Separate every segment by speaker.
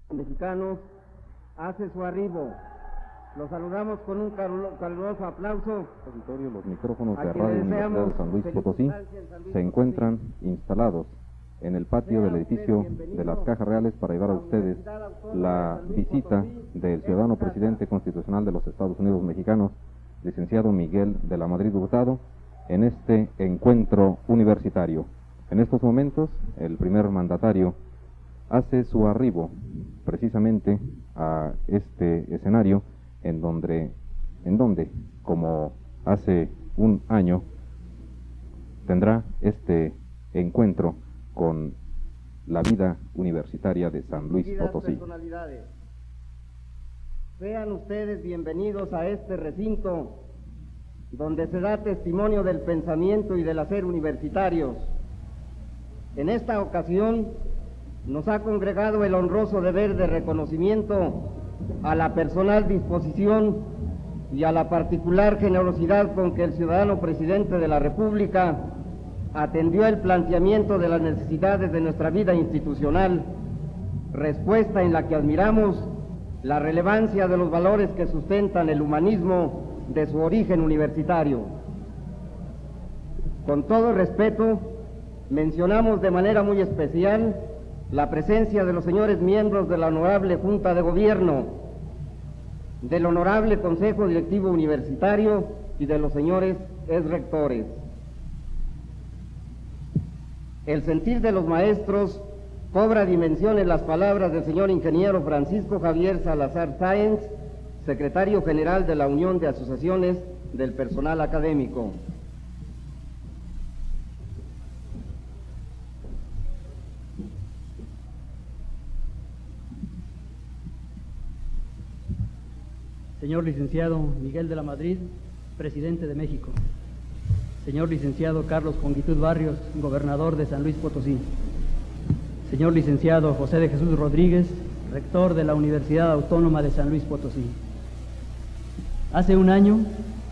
Speaker 1: Mexicanos hace su arribo. Los saludamos con un caluroso aplauso.
Speaker 2: Los micrófonos de Radio Universidad de San Luis Potosí se encuentran instalados en el patio del edificio de las Cajas Reales para llevar a ustedes la visita del ciudadano presidente constitucional de los Estados Unidos mexicanos, licenciado Miguel de la Madrid Hurtado, en este encuentro universitario. En estos momentos, el primer mandatario hace su arribo precisamente a este escenario en donde, como hace un año, tendrá este encuentro con la vida universitaria de San Luis Potosí.
Speaker 1: Sean ustedes bienvenidos a este recinto donde se da testimonio del pensamiento y del hacer universitarios. En esta ocasión nos ha congregado el honroso deber de reconocimiento a la personal disposición y a la particular generosidad con que el ciudadano presidente de la República atendió el planteamiento de las necesidades de nuestra vida institucional, respuesta en la que admiramos la relevancia de los valores que sustentan el humanismo de su origen universitario. Con todo respeto, mencionamos de manera muy especial la presencia de los señores miembros de la Honorable Junta de Gobierno, del Honorable Consejo Directivo Universitario y de los señores exrectores. El sentir de los maestros cobra dimensión en las palabras del señor ingeniero Francisco Javier Salazar Sáenz, secretario general de la Unión de Asociaciones del Personal Académico.
Speaker 3: Señor licenciado Miguel de la Madrid, presidente de México. Señor licenciado Carlos Conguitud Barrios, gobernador de San Luis Potosí. Señor licenciado José de Jesús Rodríguez, rector de la Universidad Autónoma de San Luis Potosí. Hace un año,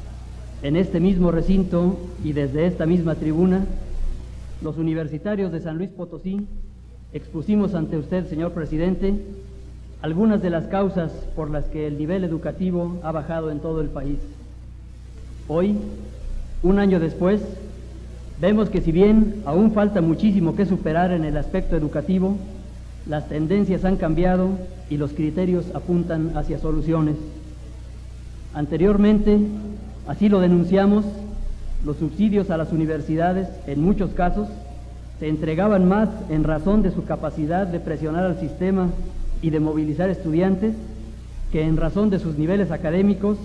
Speaker 3: en este mismo recinto y desde esta misma tribuna, los universitarios de San Luis Potosí expusimos ante usted, señor presidente, algunas de las causas por las que el nivel educativo ha bajado en todo el país. Hoy, un año después, vemos que si bien aún falta muchísimo que superar en el aspecto educativo, las tendencias han cambiado y los criterios apuntan hacia soluciones. Anteriormente, así lo denunciamos, los subsidios a las universidades, en muchos casos, se entregaban más en razón de su capacidad de presionar al sistema y de movilizar estudiantes que en razón de sus niveles académicos,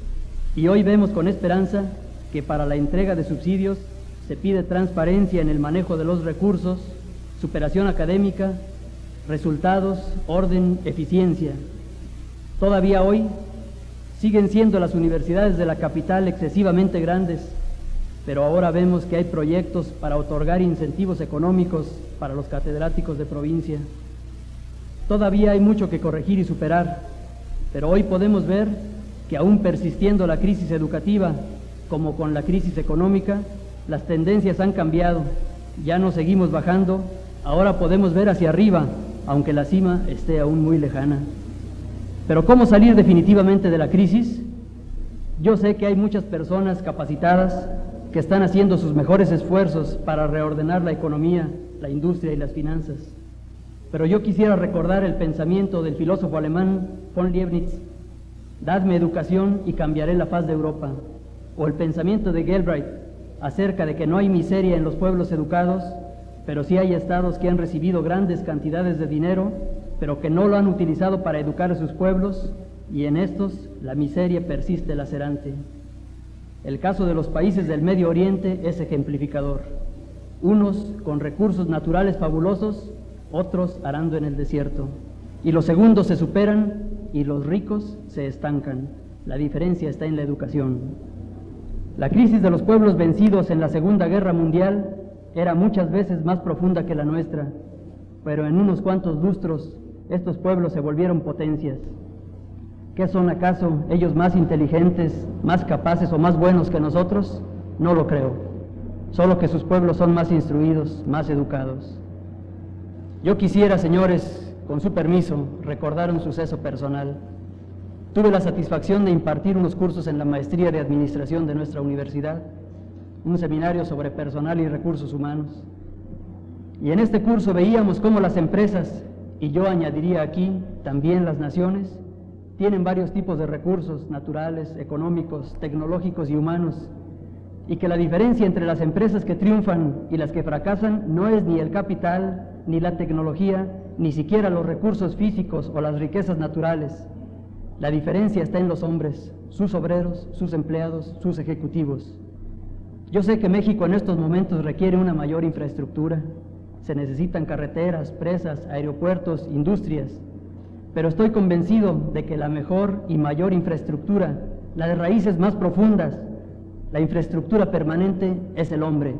Speaker 3: y hoy vemos con esperanza que para la entrega de subsidios se pide transparencia en el manejo de los recursos, superación académica, resultados, orden, eficiencia. Todavía hoy siguen siendo las universidades de la capital excesivamente grandes, pero ahora vemos que hay proyectos para otorgar incentivos económicos para los catedráticos de provincia. Todavía hay mucho que corregir y superar, pero hoy podemos ver que aún persistiendo la crisis educativa, como con la crisis económica, las tendencias han cambiado, ya no seguimos bajando, ahora podemos ver hacia arriba, aunque la cima esté aún muy lejana. Pero ¿cómo salir definitivamente de la crisis? Yo sé que hay muchas personas capacitadas que están haciendo sus mejores esfuerzos para reordenar la economía, la industria y las finanzas. Pero yo quisiera recordar el pensamiento del filósofo alemán von Leibniz: dadme educación y cambiaré la faz de Europa. O el pensamiento de Galbraith acerca de que no hay miseria en los pueblos educados, pero sí hay estados que han recibido grandes cantidades de dinero, pero que no lo han utilizado para educar a sus pueblos, y en estos la miseria persiste lacerante. El caso de los países del Medio Oriente es ejemplificador. Unos con recursos naturales fabulosos, otros arando en el desierto. Y los segundos se superan y los ricos se estancan. La diferencia está en la educación. La crisis de los pueblos vencidos en la Segunda Guerra Mundial era muchas veces más profunda que la nuestra, pero en unos cuantos lustros estos pueblos se volvieron potencias. ¿Qué son acaso ellos más inteligentes, más capaces o más buenos que nosotros? No lo creo. Solo que sus pueblos son más instruidos, más educados. Yo quisiera, señores, con su permiso, recordar un suceso personal. Tuve la satisfacción de impartir unos cursos en la maestría de administración de nuestra universidad, un seminario sobre personal y recursos humanos. Y en este curso veíamos cómo las empresas, y yo añadiría aquí también las naciones, tienen varios tipos de recursos naturales, económicos, tecnológicos y humanos, y que la diferencia entre las empresas que triunfan y las que fracasan no es ni el capital, ni la tecnología, ni siquiera los recursos físicos o las riquezas naturales. La diferencia está en los hombres, sus obreros, sus empleados, sus ejecutivos. Yo sé que México en estos momentos requiere una mayor infraestructura. Se necesitan carreteras, presas, aeropuertos, industrias, pero estoy convencido de que la mejor y mayor infraestructura, la de raíces más profundas, la infraestructura permanente, es el hombre.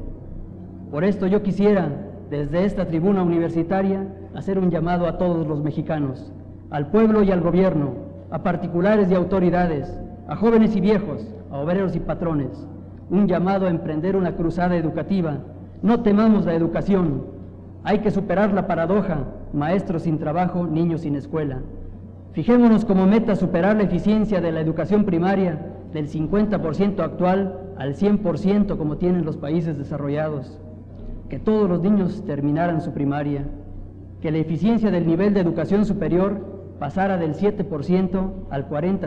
Speaker 3: Por esto yo quisiera, desde esta tribuna universitaria, hacer un llamado a todos los mexicanos, al pueblo y al gobierno, a particulares y autoridades, a jóvenes y viejos, a obreros y patrones, un llamado a emprender una cruzada educativa. No temamos la educación. Hay que superar la paradoja, maestros sin trabajo, niños sin escuela. Fijémonos como meta superar la eficiencia de la educación primaria del 50% actual al 100% como tienen los países desarrollados. Que todos los niños terminaran su primaria. Que la eficiencia del nivel de educación superior pasara del 7% al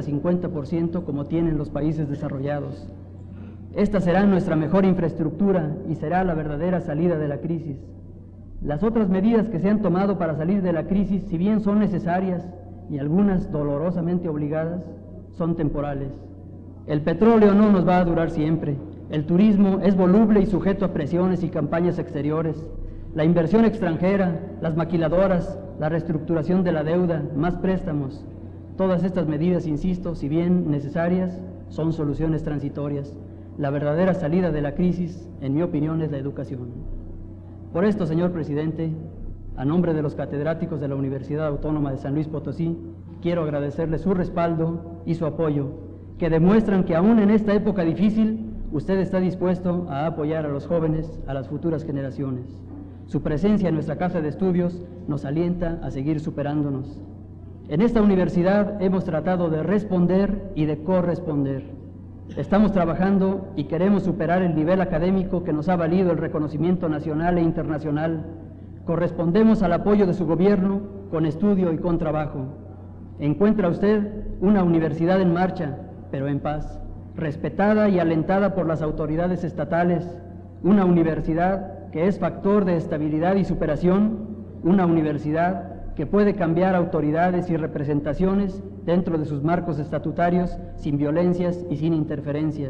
Speaker 3: 40-50% como tienen los países desarrollados. Esta será nuestra mejor infraestructura y será la verdadera salida de la crisis. Las otras medidas que se han tomado para salir de la crisis, si bien son necesarias y algunas dolorosamente obligadas, son temporales. El petróleo no nos va a durar siempre. El turismo es voluble y sujeto a presiones y campañas exteriores. La inversión extranjera, las maquiladoras, la reestructuración de la deuda, más préstamos. Todas estas medidas, insisto, si bien necesarias, son soluciones transitorias. La verdadera salida de la crisis, en mi opinión, es la educación. Por esto, señor presidente, a nombre de los catedráticos de la Universidad Autónoma de San Luis Potosí, quiero agradecerle su respaldo y su apoyo, que demuestran que aún en esta época difícil, usted está dispuesto a apoyar a los jóvenes, a las futuras generaciones. Su presencia en nuestra casa de estudios nos alienta a seguir superándonos. En esta universidad hemos tratado de responder y de corresponder. Estamos trabajando y queremos superar el nivel académico que nos ha valido el reconocimiento nacional e internacional. Correspondemos al apoyo de su gobierno con estudio y con trabajo. Encuentra usted una universidad en marcha, pero en paz, respetada y alentada por las autoridades estatales, una universidad que es factor de estabilidad y superación, una universidad que puede cambiar autoridades y representaciones dentro de sus marcos estatutarios sin violencias y sin interferencias.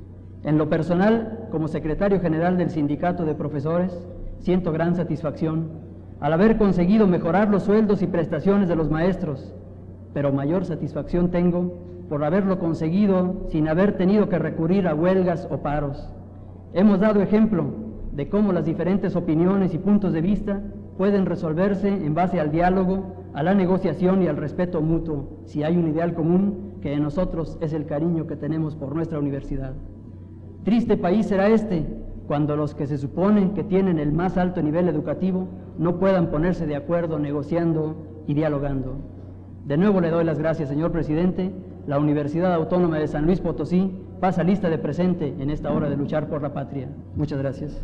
Speaker 3: En lo personal, como secretario general del Sindicato de Profesores, siento gran satisfacción al haber conseguido mejorar los sueldos y prestaciones de los maestros, pero mayor satisfacción tengo por haberlo conseguido sin haber tenido que recurrir a huelgas o paros. Hemos dado ejemplo de cómo las diferentes opiniones y puntos de vista pueden resolverse en base al diálogo, a la negociación y al respeto mutuo, si hay un ideal común, que en nosotros es el cariño que tenemos por nuestra universidad. Triste país será este, cuando los que se supone que tienen el más alto nivel educativo no puedan ponerse de acuerdo negociando y dialogando. De nuevo le doy las gracias, señor presidente. La Universidad Autónoma de San Luis Potosí pasa lista de presente en esta hora de luchar por la patria. Muchas gracias.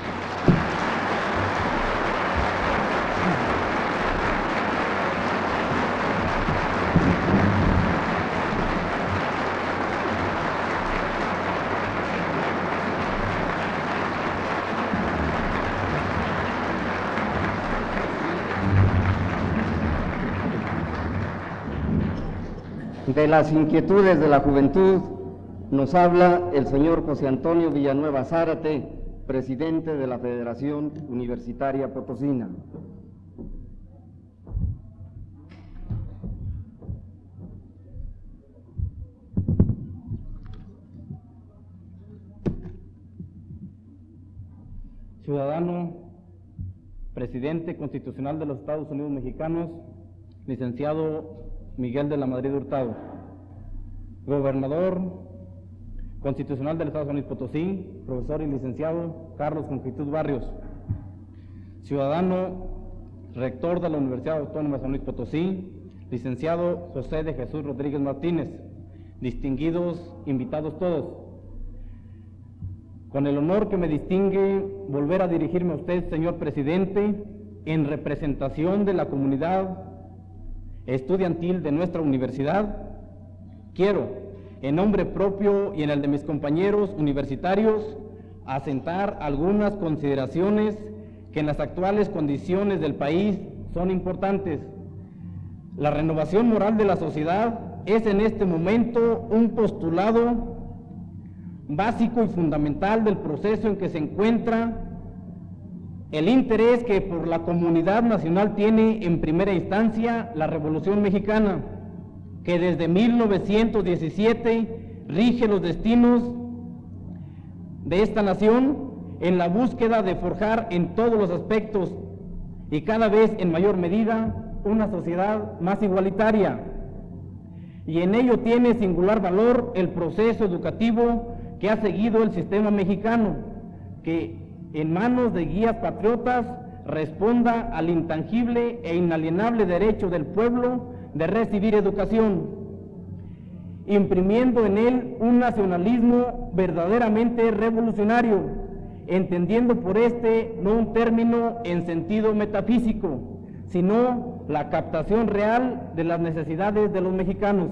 Speaker 1: De las inquietudes de la juventud nos habla el señor José Antonio Villanueva Zárate, presidente de la Federación Universitaria Potosina.
Speaker 4: Ciudadano, presidente constitucional de los Estados Unidos Mexicanos, licenciado Miguel de la Madrid Hurtado, gobernador constitucional del Estado de San Luis Potosí, profesor y licenciado Carlos Confitud Barrios, ciudadano rector de la Universidad Autónoma de San Luis Potosí, licenciado José de Jesús Rodríguez Martínez, distinguidos invitados todos. Con el honor que me distingue volver a dirigirme a usted, señor presidente, en representación de la comunidad estudiantil de nuestra universidad, quiero, en nombre propio y en el de mis compañeros universitarios, asentar algunas consideraciones que en las actuales condiciones del país son importantes. La renovación moral de la sociedad es en este momento un postulado básico y fundamental del proceso en que se encuentra el interés que por la comunidad nacional tiene en primera instancia la Revolución Mexicana, que desde 1917 rige los destinos de esta nación en la búsqueda de forjar en todos los aspectos y cada vez en mayor medida una sociedad más igualitaria. Y en ello tiene singular valor el proceso educativo que ha seguido el sistema mexicano, que en manos de guías patriotas responda al intangible e inalienable derecho del pueblo de recibir educación, imprimiendo en él un nacionalismo verdaderamente revolucionario, entendiendo por este no un término en sentido metafísico, sino la captación real de las necesidades de los mexicanos.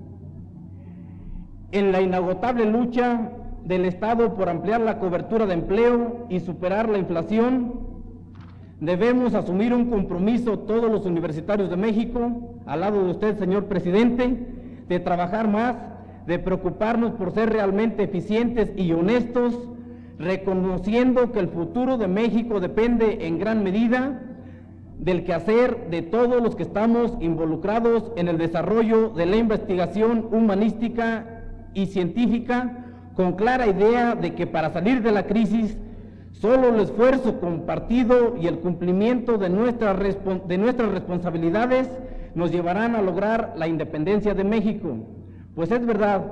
Speaker 4: En la inagotable lucha del Estado por ampliar la cobertura de empleo y superar la inflación, debemos asumir un compromiso todos los universitarios de México, al lado de usted, señor presidente, de trabajar más, de preocuparnos por ser realmente eficientes y honestos, reconociendo que el futuro de México depende en gran medida del quehacer de todos los que estamos involucrados en el desarrollo de la investigación humanística y científica, con clara idea de que para salir de la crisis, solo el esfuerzo compartido y el cumplimiento de nuestras responsabilidades nos llevarán a lograr la independencia de México. Pues es verdad,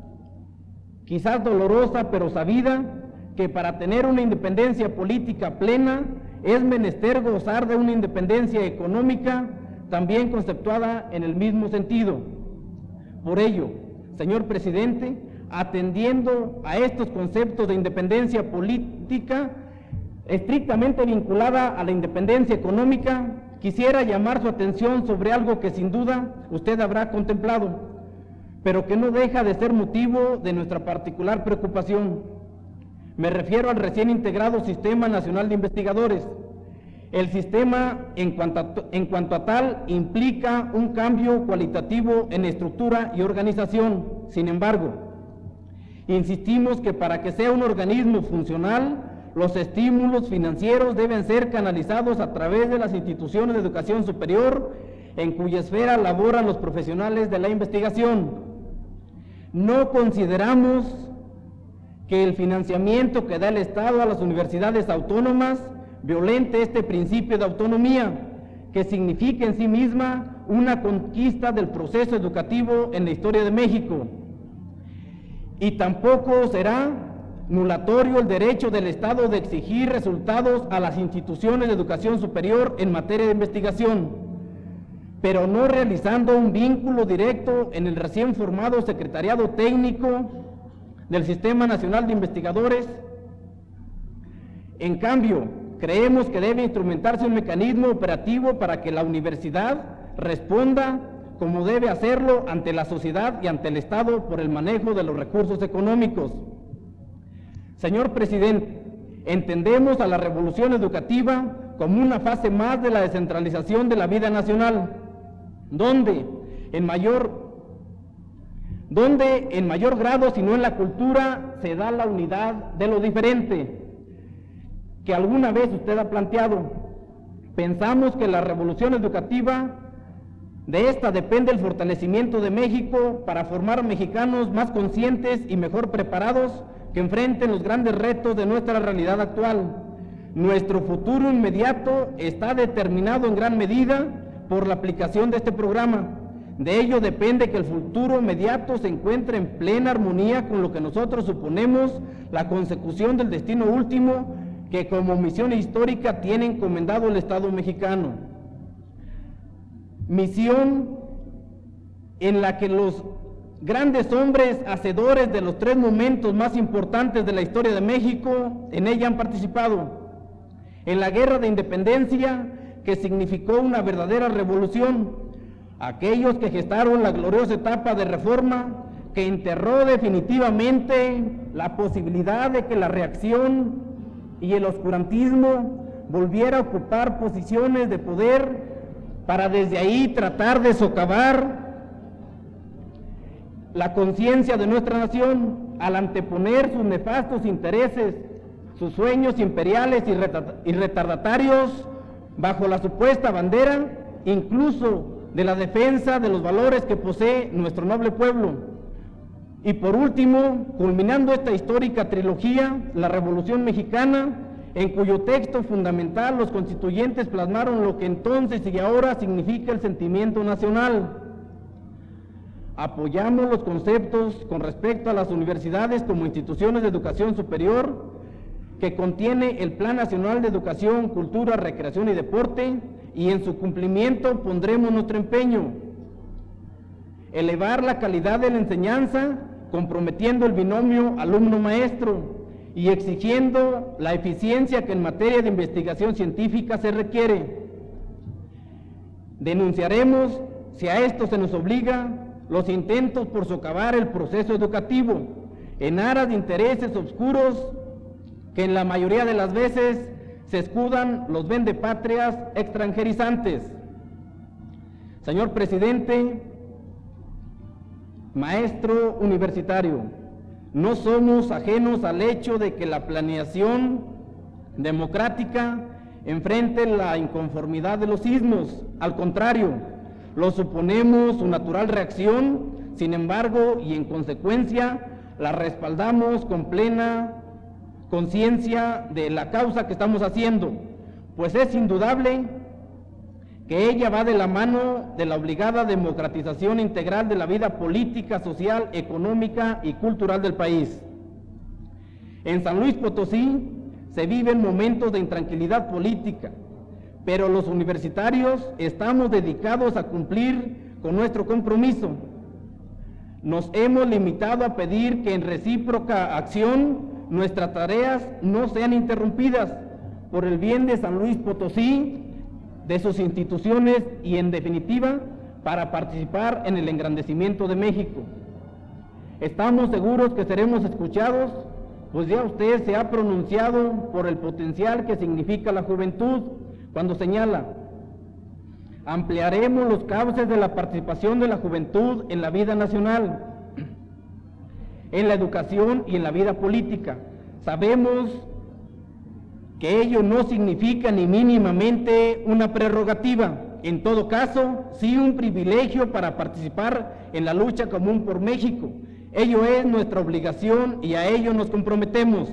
Speaker 4: quizás dolorosa pero sabida, que para tener una independencia política plena es menester gozar de una independencia económica también conceptuada en el mismo sentido. Por ello, señor presidente, atendiendo a estos conceptos de independencia política estrictamente vinculada a la independencia económica, quisiera llamar su atención sobre algo que sin duda usted habrá contemplado, pero que no deja de ser motivo de nuestra particular preocupación. Me refiero al recién integrado Sistema Nacional de Investigadores. El sistema, en cuanto a tal, implica un cambio cualitativo en estructura y organización. Sin embargo, insistimos que para que sea un organismo funcional, los estímulos financieros deben ser canalizados a través de las instituciones de educación superior en cuya esfera laboran los profesionales de la investigación. No consideramos que el financiamiento que da el Estado a las universidades autónomas violente este principio de autonomía, que significa en sí misma una conquista del proceso educativo en la historia de México. Y tampoco será nulatorio el derecho del Estado de exigir resultados a las instituciones de educación superior en materia de investigación, pero no realizando un vínculo directo en el recién formado Secretariado Técnico del Sistema Nacional de Investigadores. En cambio, creemos que debe instrumentarse un mecanismo operativo para que la universidad responda como debe hacerlo ante la sociedad y ante el Estado por el manejo de los recursos económicos. Señor presidente, entendemos a la revolución educativa como una fase más de la descentralización de la vida nacional, donde en mayor grado, si no en la cultura, se da la unidad de lo diferente, que alguna vez usted ha planteado. Pensamos que la revolución educativa, de esta depende el fortalecimiento de México para formar mexicanos más conscientes y mejor preparados que enfrenten los grandes retos de nuestra realidad actual. Nuestro futuro inmediato está determinado en gran medida por la aplicación de este programa. De ello depende que el futuro inmediato se encuentre en plena armonía con lo que nosotros suponemos la consecución del destino último que como misión histórica tiene encomendado el Estado mexicano. misión en la que los grandes hombres hacedores de los 3 momentos más importantes de la historia de México en ella han participado. En la Guerra de Independencia, que significó una verdadera revolución, aquellos que gestaron la gloriosa etapa de reforma que enterró definitivamente la posibilidad de que la reacción y el oscurantismo volviera a ocupar posiciones de poder para desde ahí tratar de socavar la conciencia de nuestra nación al anteponer sus nefastos intereses, sus sueños imperiales y retardatarios bajo la supuesta bandera, incluso de la defensa de los valores que posee nuestro noble pueblo. Y por último, culminando esta histórica trilogía, la Revolución Mexicana, en cuyo texto fundamental los constituyentes plasmaron lo que entonces y ahora significa el sentimiento nacional. Apoyamos los conceptos con respecto a las universidades como instituciones de educación superior que contiene el Plan Nacional de Educación, Cultura, Recreación y Deporte, y en su cumplimiento pondremos nuestro empeño. Elevar la calidad de la enseñanza, comprometiendo el binomio alumno-maestro y exigiendo la eficiencia que en materia de investigación científica se requiere. Denunciaremos, si a esto se nos obliga, los intentos por socavar el proceso educativo en aras de intereses oscuros que en la mayoría de las veces se escudan los vendepatrias extranjerizantes. Señor presidente, maestro universitario, no somos ajenos al hecho de que la planeación democrática enfrente la inconformidad de los ismos. Al contrario, lo suponemos su natural reacción, sin embargo, y en consecuencia, la respaldamos con plena conciencia de la causa que estamos haciendo, pues es indudable que ella va de la mano de la obligada democratización integral de la vida política, social, económica y cultural del país. En San Luis Potosí se viven momentos de intranquilidad política, pero los universitarios estamos dedicados a cumplir con nuestro compromiso. Nos hemos limitado a pedir que en recíproca acción nuestras tareas no sean interrumpidas por el bien de San Luis Potosí, de sus instituciones y, en definitiva, para participar en el engrandecimiento de México. Estamos seguros que seremos escuchados, pues ya usted se ha pronunciado por el potencial que significa la juventud, cuando señala: ampliaremos los cauces de la participación de la juventud en la vida nacional, en la educación y en la vida política. Sabemos que ello no significa ni mínimamente una prerrogativa, en todo caso, sí un privilegio para participar en la lucha común por México. Ello es nuestra obligación y a ello nos comprometemos.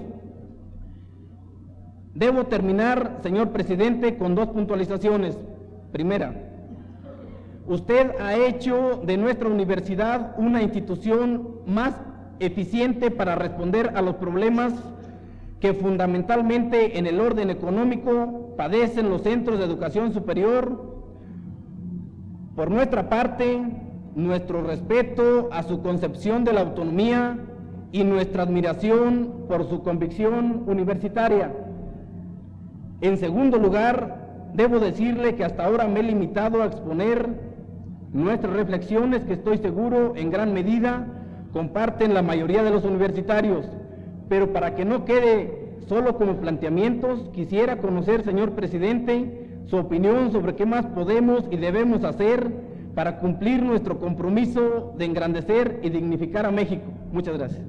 Speaker 4: Debo terminar, señor presidente, con 2 puntualizaciones. Primera, usted ha hecho de nuestra universidad una institución más eficiente para responder a los problemas que fundamentalmente en el orden económico padecen los centros de educación superior. Por nuestra parte, nuestro respeto a su concepción de la autonomía y nuestra admiración por su convicción universitaria. En segundo lugar, debo decirle que hasta ahora me he limitado a exponer nuestras reflexiones que estoy seguro en gran medida comparten la mayoría de los universitarios, pero para que no quede solo como planteamientos, quisiera conocer, señor presidente, su opinión sobre qué más podemos y debemos hacer para cumplir nuestro compromiso de engrandecer y dignificar a México. Muchas gracias.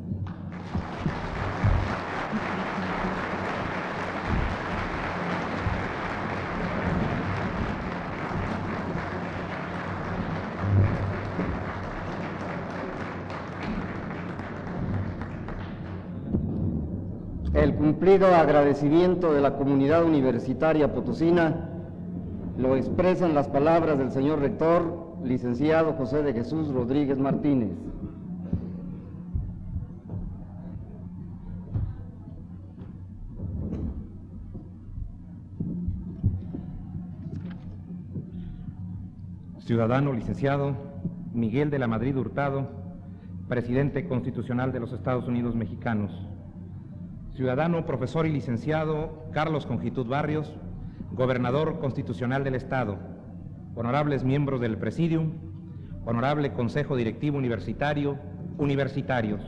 Speaker 1: El cumplido agradecimiento de la comunidad universitaria potosina lo expresan las palabras del señor rector, licenciado José de Jesús Rodríguez Martínez.
Speaker 5: ciudadano licenciado Miguel de la Madrid Hurtado, presidente constitucional de los Estados Unidos Mexicanos. Ciudadano, profesor y licenciado Carlos Conjitud Barrios, gobernador constitucional del Estado. Honorables miembros del Presidium, honorable Consejo Directivo Universitario, universitarios.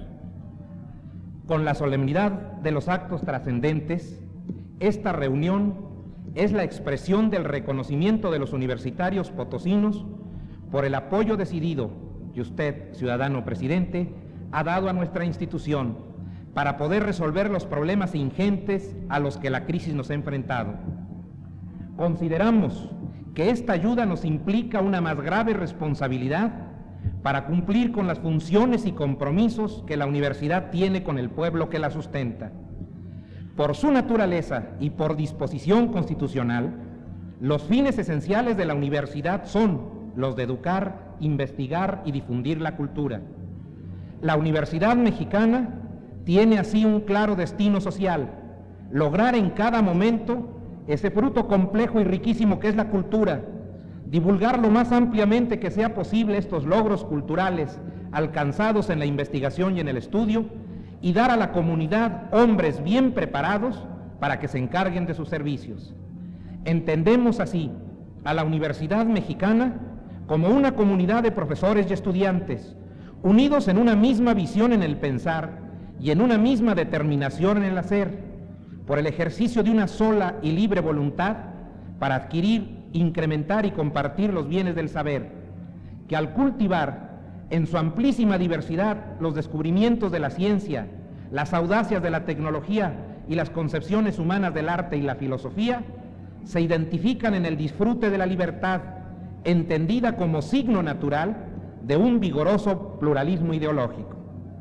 Speaker 5: Con la solemnidad de los actos trascendentes, esta reunión es la expresión del reconocimiento de los universitarios potosinos por el apoyo decidido que usted, ciudadano presidente, ha dado a nuestra institución para poder resolver los problemas ingentes a los que la crisis nos ha enfrentado. Consideramos que esta ayuda nos implica una más grave responsabilidad para cumplir con las funciones y compromisos que la universidad tiene con el pueblo que la sustenta. Por su naturaleza y por disposición constitucional, los fines esenciales de la universidad son los de educar, investigar y difundir la cultura. La Universidad Mexicana tiene así un claro destino social: lograr en cada momento ese fruto complejo y riquísimo que es la cultura, divulgar lo más ampliamente que sea posible estos logros culturales alcanzados en la investigación y en el estudio, y dar a la comunidad hombres bien preparados para que se encarguen de sus servicios. Entendemos así a la Universidad Mexicana como una comunidad de profesores y estudiantes, unidos en una misma visión en el pensar y en una misma determinación en el hacer, por el ejercicio de una sola y libre voluntad para adquirir, incrementar y compartir los bienes del saber, que al cultivar en su amplísima diversidad los descubrimientos de la ciencia, las audacias de la tecnología y las concepciones humanas del arte y la filosofía, se identifican en el disfrute de la libertad, entendida como signo natural de un vigoroso pluralismo ideológico.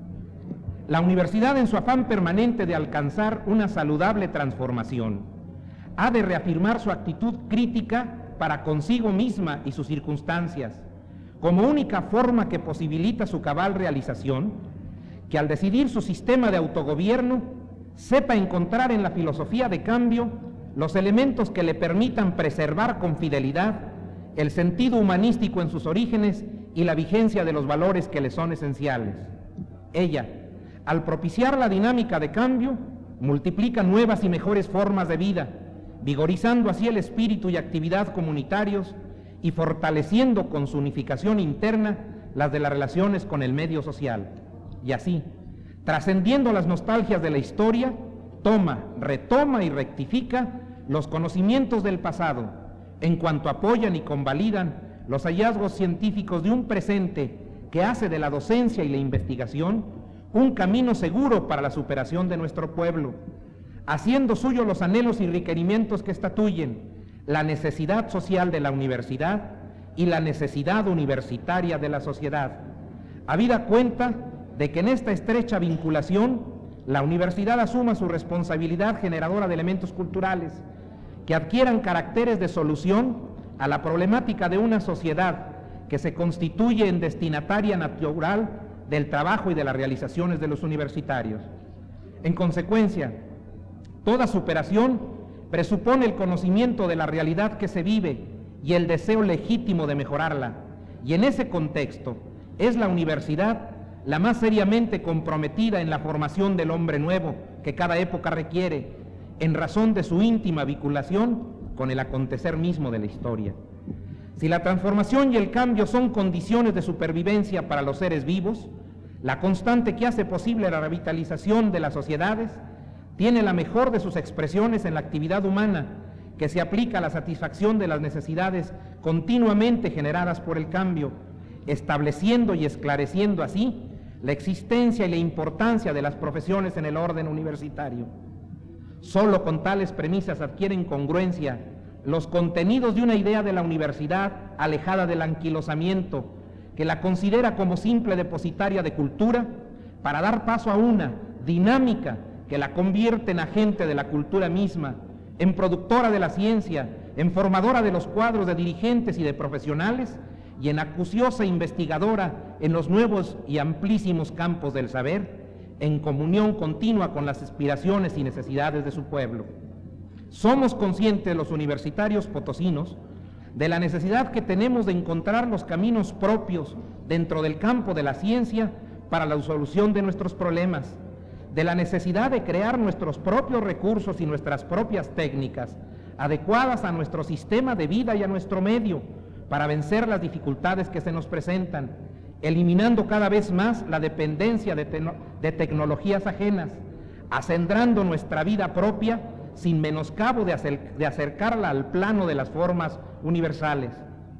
Speaker 5: La universidad, en su afán permanente de alcanzar una saludable transformación, ha de reafirmar su actitud crítica para consigo misma y sus circunstancias, como única forma que posibilita su cabal realización, que al decidir su sistema de autogobierno sepa encontrar en la filosofía de cambio los elementos que le permitan preservar con fidelidad el sentido humanístico en sus orígenes y la vigencia de los valores que le son esenciales. Ella, al propiciar la dinámica de cambio, multiplica nuevas y mejores formas de vida, vigorizando así el espíritu y actividad comunitarios y fortaleciendo con su unificación interna las de las relaciones con el medio social. Y así, trascendiendo las nostalgias de la historia, toma, retoma y rectifica los conocimientos del pasado, en cuanto apoyan y convalidan los hallazgos científicos de un presente que hace de la docencia y la investigación un camino seguro para la superación de nuestro pueblo, haciendo suyo los anhelos y requerimientos que estatuyen la necesidad social de la universidad y la necesidad universitaria de la sociedad, habida cuenta de que en esta estrecha vinculación la universidad asuma su responsabilidad generadora de elementos culturales que adquieran caracteres de solución a la problemática de una sociedad que se constituye en destinataria natural del trabajo y de las realizaciones de los universitarios. En consecuencia, toda superación presupone el conocimiento de la realidad que se vive y el deseo legítimo de mejorarla, y en ese contexto es la universidad la más seriamente comprometida en la formación del hombre nuevo que cada época requiere, en razón de su íntima vinculación con el acontecer mismo de la historia. Si la transformación y el cambio son condiciones de supervivencia para los seres vivos, la constante que hace posible la revitalización de las sociedades tiene la mejor de sus expresiones en la actividad humana, que se aplica a la satisfacción de las necesidades continuamente generadas por el cambio, estableciendo y esclareciendo así la existencia y la importancia de las profesiones en el orden universitario. Solo con tales premisas adquieren congruencia los contenidos de una idea de la universidad alejada del anquilosamiento, que la considera como simple depositaria de cultura, para dar paso a una dinámica que la convierte en agente de la cultura misma, en productora de la ciencia, en formadora de los cuadros de dirigentes y de profesionales, y en acuciosa investigadora en los nuevos y amplísimos campos del saber, en comunión continua con las aspiraciones y necesidades de su pueblo. Somos conscientes los universitarios potosinos de la necesidad que tenemos de encontrar los caminos propios dentro del campo de la ciencia para la solución de nuestros problemas, de la necesidad de crear nuestros propios recursos y nuestras propias técnicas adecuadas a nuestro sistema de vida y a nuestro medio para vencer las dificultades que se nos presentan, eliminando cada vez más la dependencia de tecnologías ajenas, acendrando nuestra vida propia sin menoscabo de acercarla al plano de las formas universales.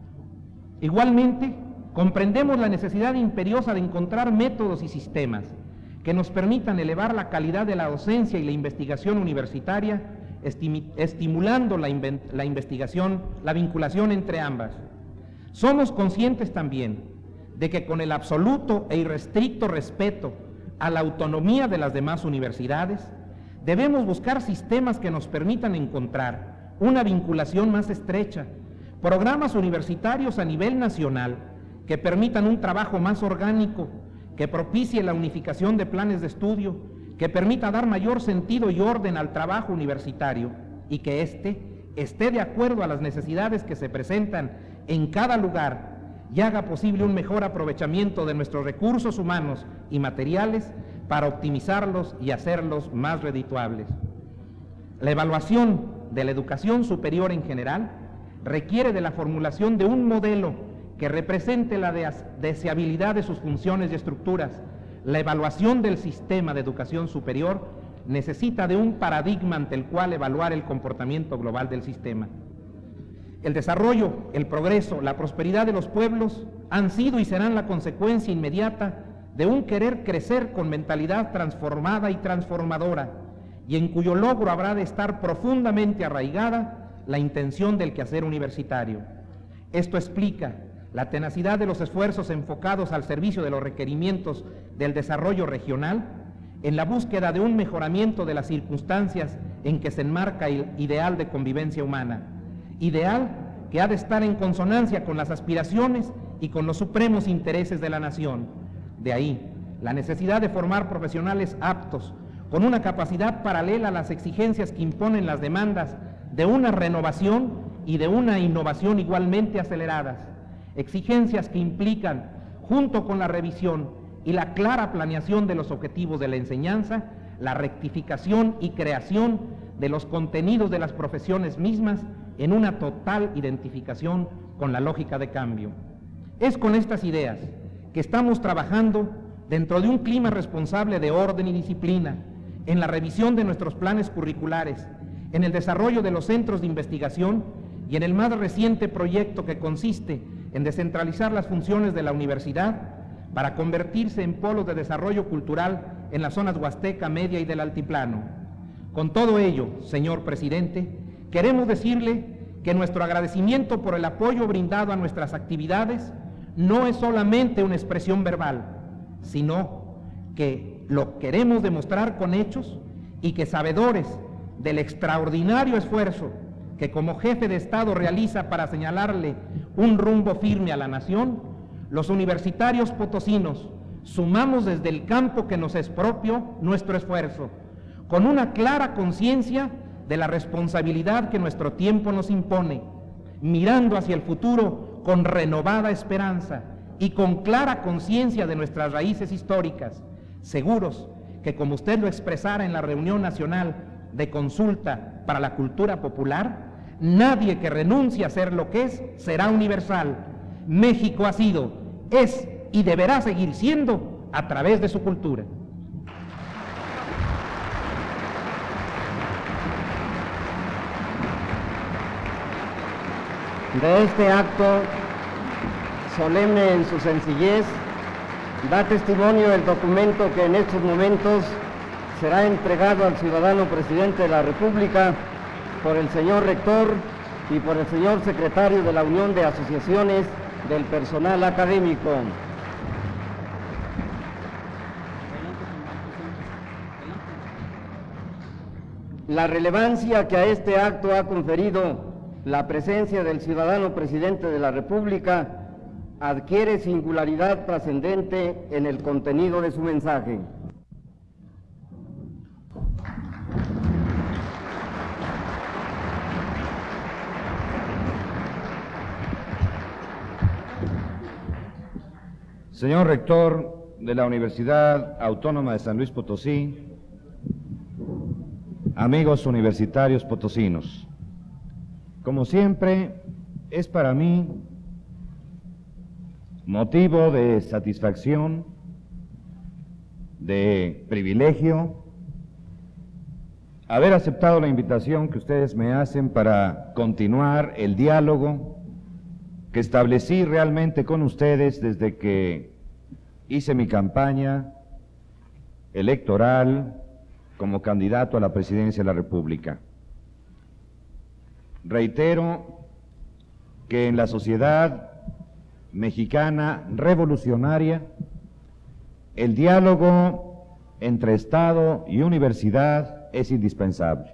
Speaker 5: Igualmente, comprendemos la necesidad imperiosa de encontrar métodos y sistemas que nos permitan elevar la calidad de la docencia y la investigación universitaria, estimulando la investigación, la vinculación entre ambas. Somos conscientes también de que con el absoluto e irrestricto respeto a la autonomía de las demás universidades, debemos buscar sistemas que nos permitan encontrar una vinculación más estrecha, programas universitarios a nivel nacional que permitan un trabajo más orgánico, que propicie la unificación de planes de estudio, que permita dar mayor sentido y orden al trabajo universitario y que éste esté de acuerdo a las necesidades que se presentan en cada lugar y haga posible un mejor aprovechamiento de nuestros recursos humanos y materiales para optimizarlos y hacerlos más redituables. La evaluación de la educación superior en general requiere de la formulación de un modelo que represente la deseabilidad de sus funciones y estructuras. La evaluación del sistema de educación superior necesita de un paradigma ante el cual evaluar el comportamiento global del sistema. El desarrollo, el progreso, la prosperidad de los pueblos han sido y serán la consecuencia inmediata de un querer crecer con mentalidad transformada y transformadora, y en cuyo logro habrá de estar profundamente arraigada la intención del quehacer universitario. Esto explica la tenacidad de los esfuerzos enfocados al servicio de los requerimientos del desarrollo regional, en la búsqueda de un mejoramiento de las circunstancias en que se enmarca el ideal de convivencia humana, ideal que ha de estar en consonancia con las aspiraciones y con los supremos intereses de la nación. De ahí la necesidad de formar profesionales aptos, con una capacidad paralela a las exigencias que imponen las demandas de una renovación y de una innovación igualmente aceleradas, exigencias que implican, junto con la revisión y la clara planeación de los objetivos de la enseñanza, la rectificación y creación de los contenidos de las profesiones mismas en una total identificación con la lógica de cambio. Es con estas ideas que estamos trabajando dentro de un clima responsable de orden y disciplina, en la revisión de nuestros planes curriculares, en el desarrollo de los centros de investigación y en el más reciente proyecto que consiste en descentralizar las funciones de la universidad para convertirse en polos de desarrollo cultural en las zonas huasteca, media y del altiplano. Con todo ello, señor presidente, queremos decirle que nuestro agradecimiento por el apoyo brindado a nuestras actividades no es solamente una expresión verbal, sino que lo queremos demostrar con hechos y que, sabedores del extraordinario esfuerzo que como jefe de Estado realiza para señalarle un rumbo firme a la nación, los universitarios potosinos sumamos desde el campo que nos es propio nuestro esfuerzo, con una clara conciencia de la responsabilidad que nuestro tiempo nos impone, mirando hacia el futuro con renovada esperanza y con clara conciencia de nuestras raíces históricas, seguros que, como usted lo expresara en la reunión nacional de consulta para la cultura popular, nadie que renuncie a ser lo que es será universal. México ha sido, es y deberá seguir siendo a través de su cultura.
Speaker 1: De este acto solemne en su sencillez, da testimonio el documento que en estos momentos será entregado al ciudadano presidente de la República por el señor rector y por el señor secretario de la Unión de Asociaciones del Personal Académico. La relevancia que a este acto ha conferido la presencia del ciudadano presidente de la República adquiere singularidad trascendente en el contenido de su mensaje.
Speaker 6: Señor Rector de la Universidad Autónoma de San Luis Potosí, amigos universitarios potosinos, como siempre, es para mí motivo de satisfacción, de privilegio, haber aceptado la invitación que ustedes me hacen para continuar el diálogo que establecí realmente con ustedes desde que hice mi campaña electoral como candidato a la presidencia de la República. Reitero que en la sociedad mexicana revolucionaria, el diálogo entre Estado y universidad es indispensable.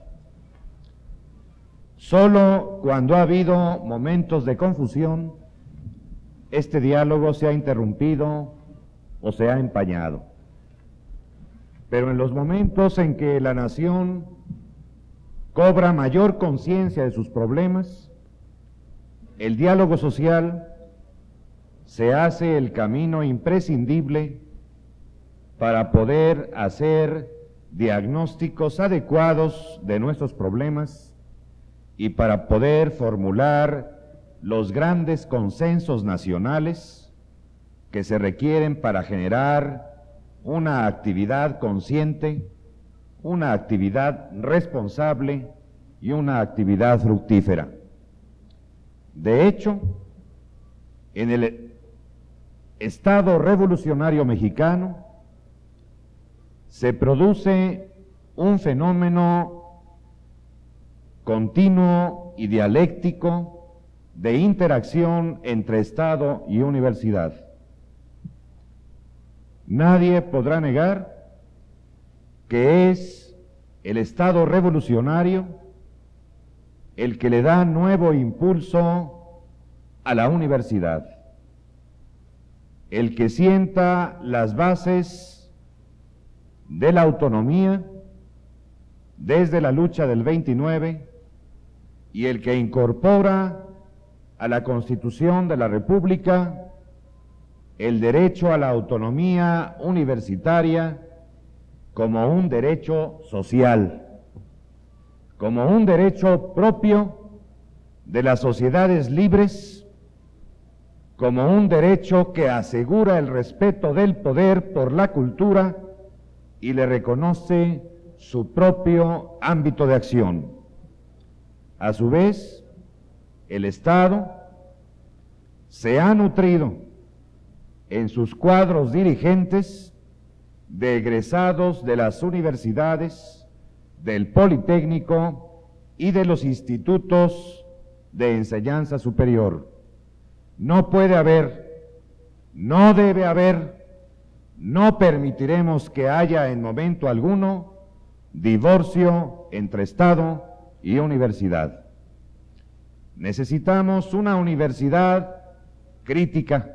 Speaker 6: Solo cuando ha habido momentos de confusión, este diálogo se ha interrumpido o se ha empañado. Pero en los momentos en que la nación cobra mayor conciencia de sus problemas, el diálogo social se hace el camino imprescindible para poder hacer diagnósticos adecuados de nuestros problemas y para poder formular los grandes consensos nacionales que se requieren para generar una actividad consciente, una actividad responsable y una actividad fructífera. De hecho, en el Estado revolucionario mexicano se produce un fenómeno continuo y dialéctico de interacción entre Estado y universidad. Nadie podrá negar que es el Estado revolucionario el que le da nuevo impulso a la universidad, el que sienta las bases de la autonomía desde la lucha del 29 y el que incorpora a la Constitución de la República el derecho a la autonomía universitaria como un derecho social, como un derecho propio de las sociedades libres, como un derecho que asegura el respeto del poder por la cultura y le reconoce su propio ámbito de acción. A su vez, el Estado se ha nutrido en sus cuadros dirigentes de egresados de las universidades, del Politécnico y de los institutos de enseñanza superior. No puede haber, no debe haber, no permitiremos que haya en momento alguno divorcio entre Estado y universidad. Necesitamos una universidad crítica,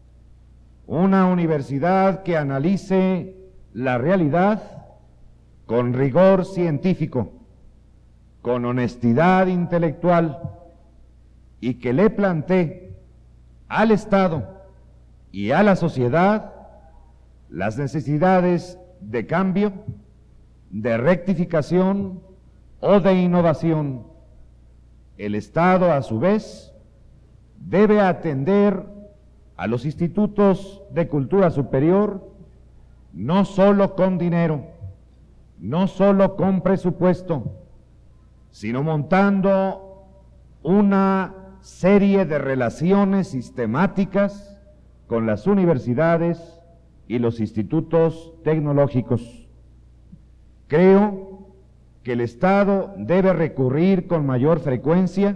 Speaker 6: una universidad que analice la realidad con rigor científico, con honestidad intelectual y que le plantee al Estado y a la sociedad las necesidades de cambio, de rectificación o de innovación. El Estado, a su vez, debe atender a los institutos de cultura superior no solo con dinero, no solo con presupuesto, sino montando una serie de relaciones sistemáticas con las universidades y los institutos tecnológicos. Creo que el Estado debe recurrir con mayor frecuencia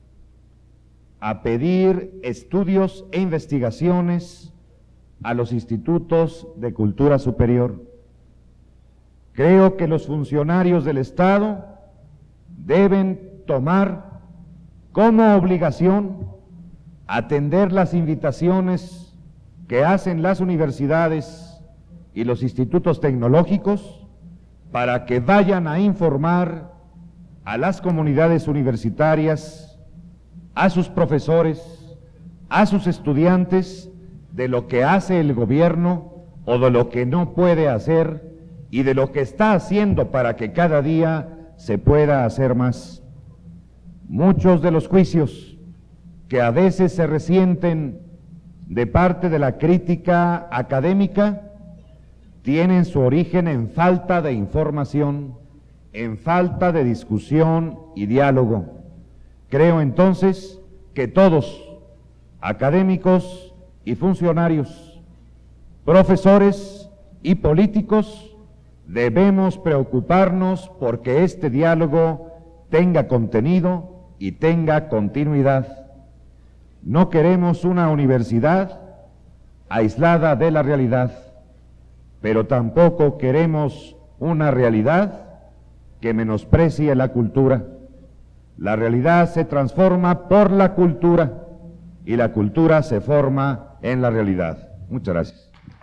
Speaker 6: a pedir estudios e investigaciones a los institutos de cultura superior. Creo que los funcionarios del Estado deben tomar como obligación atender las invitaciones que hacen las universidades y los institutos tecnológicos para que vayan a informar a las comunidades universitarias, a sus profesores, a sus estudiantes, de lo que hace el gobierno o de lo que no puede hacer y de lo que está haciendo para que cada día se pueda hacer más. Muchos de los juicios que a veces se resienten de parte de la crítica académica tienen su origen en falta de información, en falta de discusión y diálogo. Creo entonces que todos, académicos y funcionarios, profesores y políticos, debemos preocuparnos porque este diálogo tenga contenido y tenga continuidad. No queremos una universidad aislada de la realidad, pero tampoco queremos una realidad que menosprecie la cultura. La realidad se transforma por la cultura y la cultura se forma en la realidad. Muchas gracias.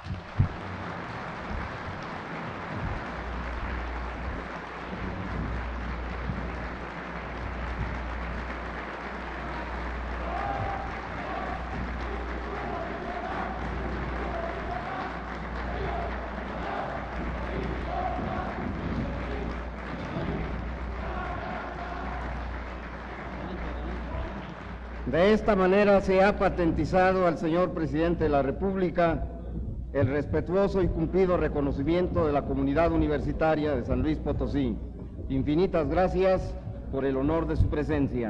Speaker 1: De esta manera se ha patentizado al señor Presidente de la República el respetuoso y cumplido reconocimiento de la comunidad universitaria de San Luis Potosí. Infinitas gracias por el honor de su presencia.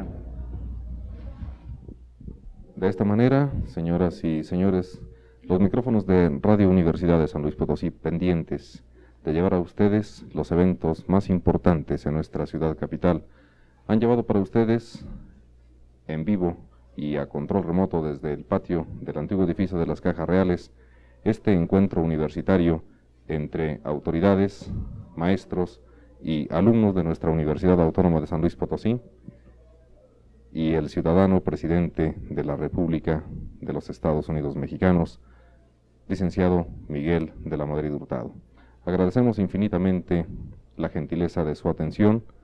Speaker 2: De esta manera, señoras y señores, los micrófonos de Radio Universidad de San Luis Potosí, pendientes de llevar a ustedes los eventos más importantes en nuestra ciudad capital, han llevado para ustedes en vivo y a control remoto desde el patio del antiguo edificio de las Cajas Reales este encuentro universitario entre autoridades, maestros y alumnos de nuestra Universidad Autónoma de San Luis Potosí y el ciudadano presidente de la República de los Estados Unidos Mexicanos, licenciado Miguel de la Madrid Hurtado. Agradecemos infinitamente la gentileza de su atención